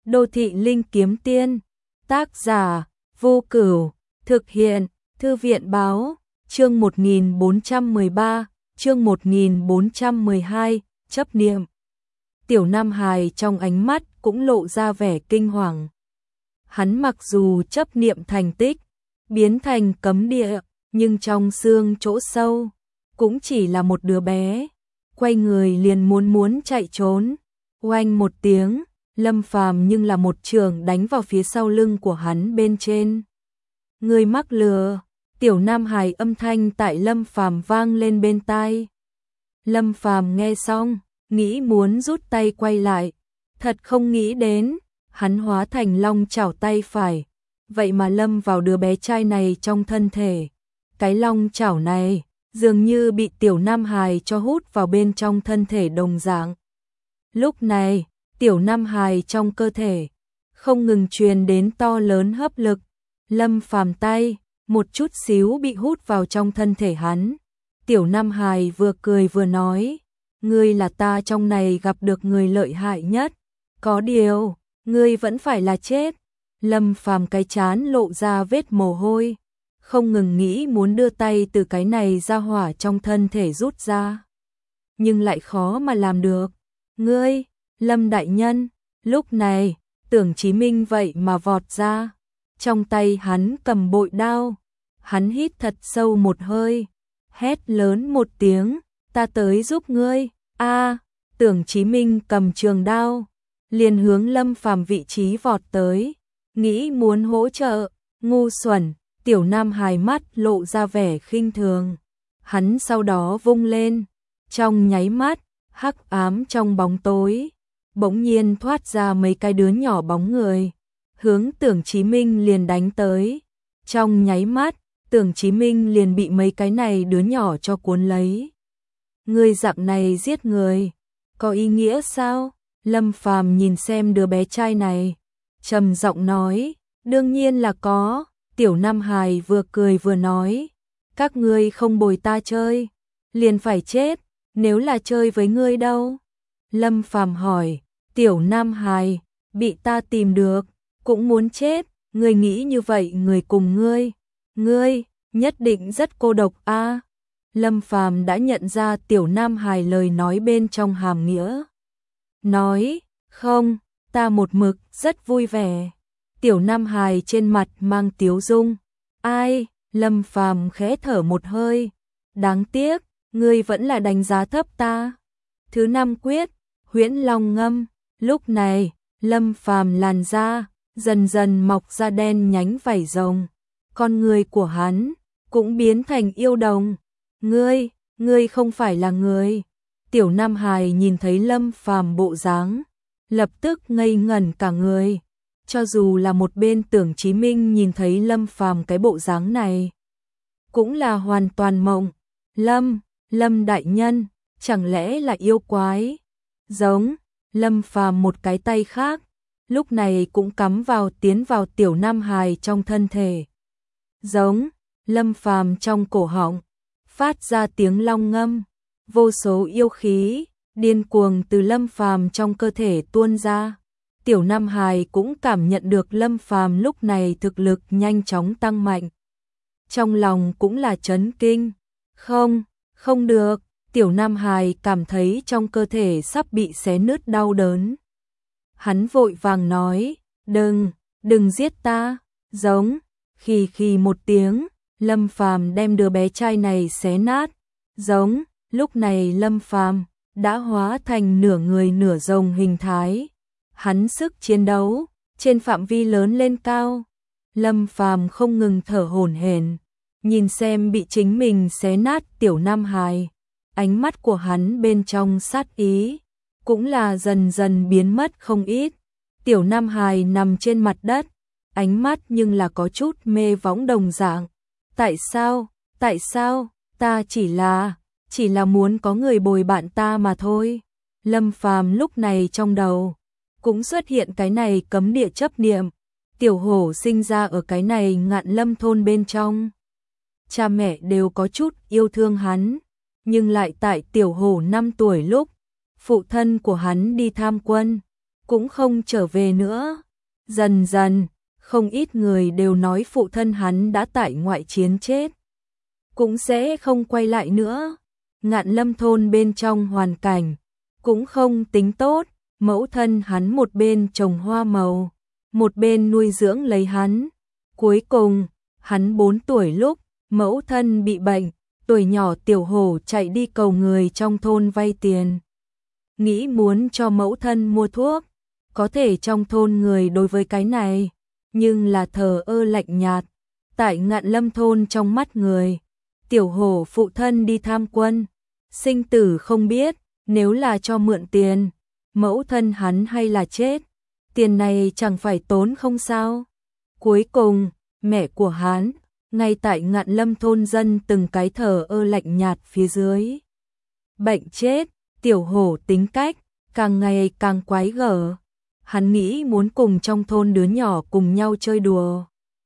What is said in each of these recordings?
Đô thị linh kiếm tiên. Tác giả Vô Cửu. Thực hiện Thư viện báo. Chương 1413, chương 1412, chấp niệm. Tiểu Nam Hải trong ánh mắt cũng lộ ra vẻ kinh hoàng. Hắn mặc dù chấp niệm thành tích, biến thành cấm địa, nhưng trong xương chỗ sâu, cũng chỉ là một đứa bé. Quay người liền muốn chạy trốn. Oanh một tiếng, Lâm Phàm nhưng là một trường đánh vào phía sau lưng của hắn bên trên. Người mắc lừa. Tiểu Nam Hải âm thanh tại Lâm Phàm vang lên bên tai. Lâm Phàm nghe xong, nghĩ muốn rút tay quay lại, thật không nghĩ đến, hắn hóa thành long chảo tay phải, vậy mà lâm vào đứa bé trai này trong thân thể. Cái long chảo này dường như bị Tiểu Nam Hải cho hút vào bên trong thân thể đồng dạng. Lúc này, Tiểu Nam Hải trong cơ thể không ngừng truyền đến to lớn hấp lực. Lâm Phàm tay một chút xíu bị hút vào trong thân thể hắn. Tiểu Nam Hải vừa cười vừa nói, ngươi là ta trong này gặp được người lợi hại nhất, có điều, ngươi vẫn phải là chết. Lâm Phàm cái trán lộ ra vết mồ hôi, không ngừng nghĩ muốn đưa tay từ cái này ra hỏa trong thân thể rút ra, nhưng lại khó mà làm được. Ngươi, Lâm đại nhân. Lúc này, Tưởng Chí Minh vậy mà vọt ra, trong tay hắn cầm bội đao. Hắn hít thật sâu một hơi, hét lớn một tiếng, ta tới giúp ngươi. A, Tưởng Chí Minh cầm trường đao, liền hướng Lâm Phàm vị trí vọt tới, nghĩ muốn hỗ trợ. Ngu xuẩn. Tiểu Nam Hải mắt lộ ra vẻ khinh thường. Hắn sau đó vung lên, trong nháy mắt, hắc ám trong bóng tối, bỗng nhiên thoát ra mấy cái đứa nhỏ bóng người, hướng Tưởng Chí Minh liền đánh tới. Trong nháy mắt, Tưởng Chí Minh liền bị mấy cái này đứa nhỏ cho cuốn lấy. Ngươi dạng này giết người, có ý nghĩa sao? Lâm Phàm nhìn xem đứa bé trai này, trầm giọng nói, đương nhiên là có. Tiểu Nam Hải vừa cười vừa nói, các ngươi không bồi ta chơi, liền phải chết, nếu là chơi với ngươi đâu? Lâm Phàm hỏi. Tiểu Nam Hải, bị ta tìm được, cũng muốn chết, ngươi nghĩ như vậy người cùng ngươi nhất định rất cô độc a. Lâm Phàm đã nhận ra Tiểu Nam Hải lời nói bên trong hàm nghĩa. Nói, không, ta một mực rất vui vẻ. Tiểu Nam Hải trên mặt mang tiếu dung. Ai? Lâm Phàm khẽ thở một hơi. Đáng tiếc, ngươi vẫn là đánh giá thấp ta. Thứ năm quyết, Huyễn Long ngâm. Lúc này, Lâm Phàm làn da dần dần mọc ra đen nhánh vảy rồng. Con người của hắn cũng biến thành yêu đồng. Ngươi không phải là người. Tiểu Nam Hải nhìn thấy Lâm Phàm bộ dáng, lập tức ngây ngẩn cả người. Cho dù là một bên Tưởng Chí Minh nhìn thấy Lâm Phàm cái bộ dáng này, cũng là hoàn toàn mộng. Lâm đại nhân, chẳng lẽ là yêu quái? Giống. Lâm Phàm một cái tay khác, lúc này cũng cắm tiến vào Tiểu Nam Hải trong thân thể. Giống. Lâm Phàm trong cổ họng phát ra tiếng long ngâm, vô số yêu khí điên cuồng từ Lâm Phàm trong cơ thể tuôn ra. Tiểu Nam Hải cũng cảm nhận được Lâm Phàm lúc này thực lực nhanh chóng tăng mạnh. Trong lòng cũng là chấn kinh. Không được. Tiểu Nam Hải cảm thấy trong cơ thể sắp bị xé nứt đau đớn. Hắn vội vàng nói, đừng giết ta. Giống. Khì một tiếng, Lâm Phàm đem đứa bé trai này xé nát. Giống. Lúc này Lâm Phàm đã hóa thành nửa người nửa rồng hình thái. Hắn sức chiến đấu trên phạm vi lớn lên cao. Lâm Phàm không ngừng thở hổn hển, nhìn xem bị chính mình xé nát Tiểu Nam Hải. Ánh mắt của hắn bên trong sát ý cũng là dần dần biến mất không ít. Tiểu Nam Hải nằm trên mặt đất, ánh mắt nhưng là có chút mê võng đồng dạng. Tại sao? Ta chỉ là muốn có người bồi bạn ta mà thôi. Lâm Phàm lúc này trong đầu cũng xuất hiện cái này cấm địa chấp niệm. Tiểu hổ sinh ra ở cái này Ngạn Lâm thôn bên trong. Cha mẹ đều có chút yêu thương hắn, nhưng lại tại tiểu hổ 5 tuổi lúc, phụ thân của hắn đi tham quân, cũng không trở về nữa. Dần dần, không ít người đều nói phụ thân hắn đã tại ngoại chiến chết, cũng sẽ không quay lại nữa. Ngạn Lâm thôn bên trong hoàn cảnh cũng không tính tốt, mẫu thân hắn một bên trồng hoa màu, một bên nuôi dưỡng lấy hắn. Cuối cùng, hắn 4 tuổi lúc, mẫu thân bị bệnh, tuổi nhỏ Tiểu Hổ chạy đi cầu người trong thôn vay tiền, nghĩ muốn cho mẫu thân mua thuốc. Có thể trong thôn người đối với cái này, nhưng là thờ ơ lạnh nhạt. Tại Ngạn Lâm thôn trong mắt người, Tiểu Hổ phụ thân đi tham quân, sinh tử không biết, nếu là cho mượn tiền, mẫu thân hắn hay là chết, tiền này chẳng phải tốn không sao. Cuối cùng, mẹ của hắn, ngay tại Ngạn Lâm thôn dân từng cái thờ ơ lạnh nhạt phía dưới, bệnh chết. Tiểu Hổ tính cách càng ngày càng quái gở, hắn nghĩ muốn cùng trong thôn đứa nhỏ cùng nhau chơi đùa.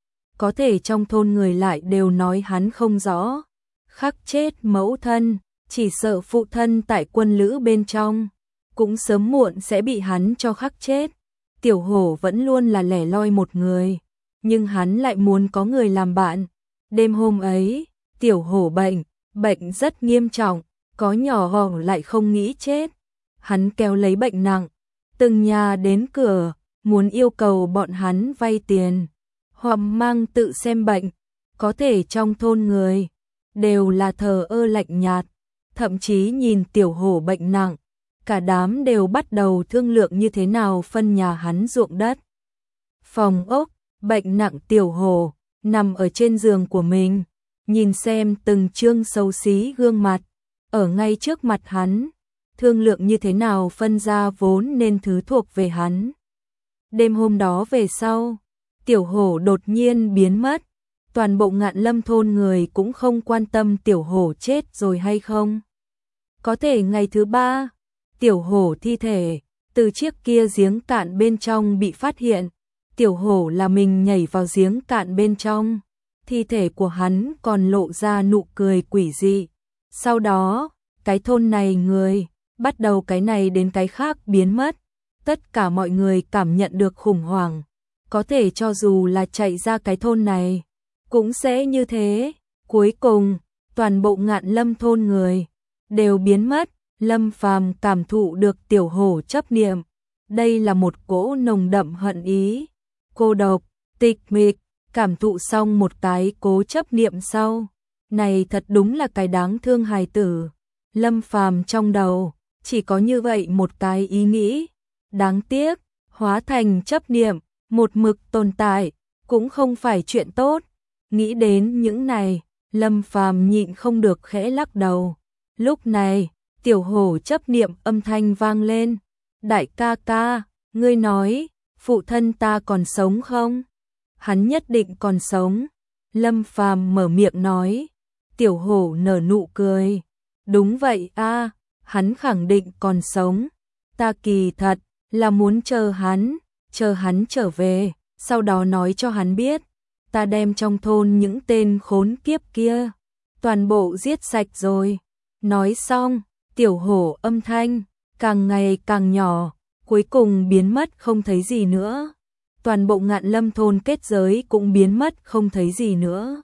Có thể trong thôn người lại đều nói hắn không rõ, khắc chết mẫu thân, chỉ sợ phụ thân tại quân lữ bên trong, cũng sớm muộn sẽ bị hắn cho khắc chết. Tiểu Hổ vẫn luôn là lẻ loi một người, nhưng hắn lại muốn có người làm bạn. Đêm hôm ấy, Tiểu Hổ bệnh rất nghiêm trọng, có nhỏ hò lại không nghĩ chết. Hắn kéo lấy bệnh nặng, từng nhà đến cửa, muốn yêu cầu bọn hắn vay tiền, hoặc mang tự xem bệnh. Có thể trong thôn người, đều là thờ ơ lạnh nhạt, thậm chí nhìn Tiểu Hổ bệnh nặng, cả đám đều bắt đầu thương lượng như thế nào phân nhà hắn ruộng đất. Phòng ốc, bệnh nặng Tiểu Hổ, nằm ở trên giường của mình, nhìn xem từng trương xấu xí gương mặt, ở ngay trước mặt hắn, thương lượng như thế nào phân ra vốn nên thứ thuộc về hắn. Đêm hôm đó về sau, Tiểu Hổ đột nhiên biến mất, toàn bộ Ngạn Lâm thôn người cũng không quan tâm Tiểu Hổ chết rồi hay không. Có thể ngày thứ 3, Tiểu Hổ thi thể từ chiếc kia giếng cạn bên trong bị phát hiện. Tiểu Hổ là mình nhảy vào giếng cạn bên trong, thi thể của hắn còn lộ ra nụ cười quỷ dị. Sau đó, cái thôn này người bắt đầu cái này đến cái khác biến mất. Tất cả mọi người cảm nhận được khủng hoảng, có thể cho dù là chạy ra cái thôn này, cũng sẽ như thế. Cuối cùng, toàn bộ Ngạn Lâm thôn người đều biến mất. Lâm Phàm cảm thụ được Tiểu Hổ chấp niệm, đây là một cỗ nồng đậm hận ý, cô độc, tịch mịch. Cảm thụ xong một cái cố chấp niệm sau, này thật đúng là cái đáng thương hài tử. Lâm Phàm trong đầu chỉ có như vậy một cái ý nghĩ, đáng tiếc, hóa thành chấp niệm, một mực tồn tại, cũng không phải chuyện tốt. Nghĩ đến những này, Lâm Phàm nhịn không được khẽ lắc đầu. Lúc này, Tiểu Hổ chấp niệm âm thanh vang lên, đại ca ca, ngươi nói, phụ thân ta còn sống không? Hắn nhất định còn sống. Lâm Phàm mở miệng nói. Tiểu Hổ nở nụ cười. Đúng vậy a, hắn khẳng định còn sống. Ta kỳ thật là muốn chờ hắn trở về, sau đó nói cho hắn biết, ta đem trong thôn những tên khốn kiếp kia toàn bộ giết sạch rồi. Nói xong, Tiểu Hổ âm thanh càng ngày càng nhỏ, cuối cùng biến mất không thấy gì nữa. Toàn bộ Ngạn Lâm thôn kết giới cũng biến mất không thấy gì nữa.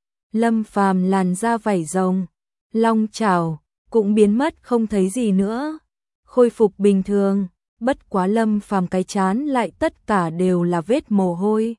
Lâm Phàm làn da vảy rồng, long chảo cũng biến mất không thấy gì nữa. Khôi phục bình thường, bất quá Lâm Phàm cái chán lại tất cả đều là vết mồ hôi.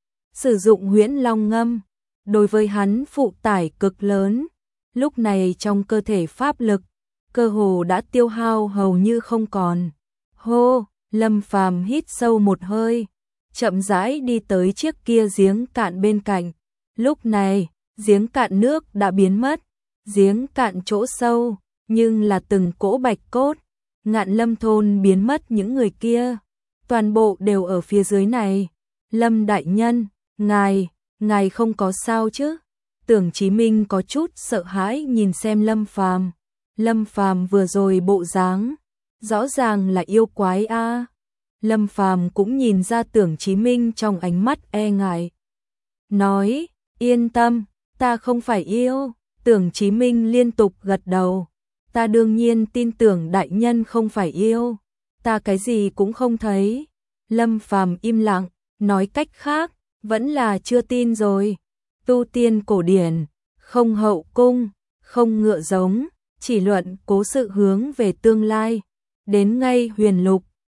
Sử dụng Huyễn Long ngâm, đối với hắn phụ tải cực lớn. Lúc này trong cơ thể pháp lực, cơ hồ đã tiêu hao hầu như không còn. Hô, Lâm Phàm hít sâu một hơi, chậm rãi đi tới chiếc kia giếng cạn bên cạnh. Lúc này, giếng cạn nước đã biến mất, giếng cạn chỗ sâu, nhưng là từng cỗ bạch cốt. Ngạn Lâm thôn biến mất những người kia, toàn bộ đều ở phía dưới này. Lâm đại nhân, ngài không có sao chứ? Tưởng Chí Minh có chút sợ hãi nhìn xem Lâm Phàm. Lâm Phàm vừa rồi bộ dáng, rõ ràng là yêu quái a. Lâm Phàm cũng nhìn ra Tưởng Chí Minh trong ánh mắt e ngại. Nói, yên tâm, ta không phải yêu. Tưởng Chí Minh liên tục gật đầu. Ta đương nhiên tin tưởng đại nhân không phải yêu. ta cái gì cũng không thấy. Lâm Phàm im lặng, nói cách khác, vẫn là chưa tin rồi. Tu tiên cổ điển, không hậu cung, không ngựa giống, chỉ luận cố sự hướng về tương lai. Đến ngay huyền lục,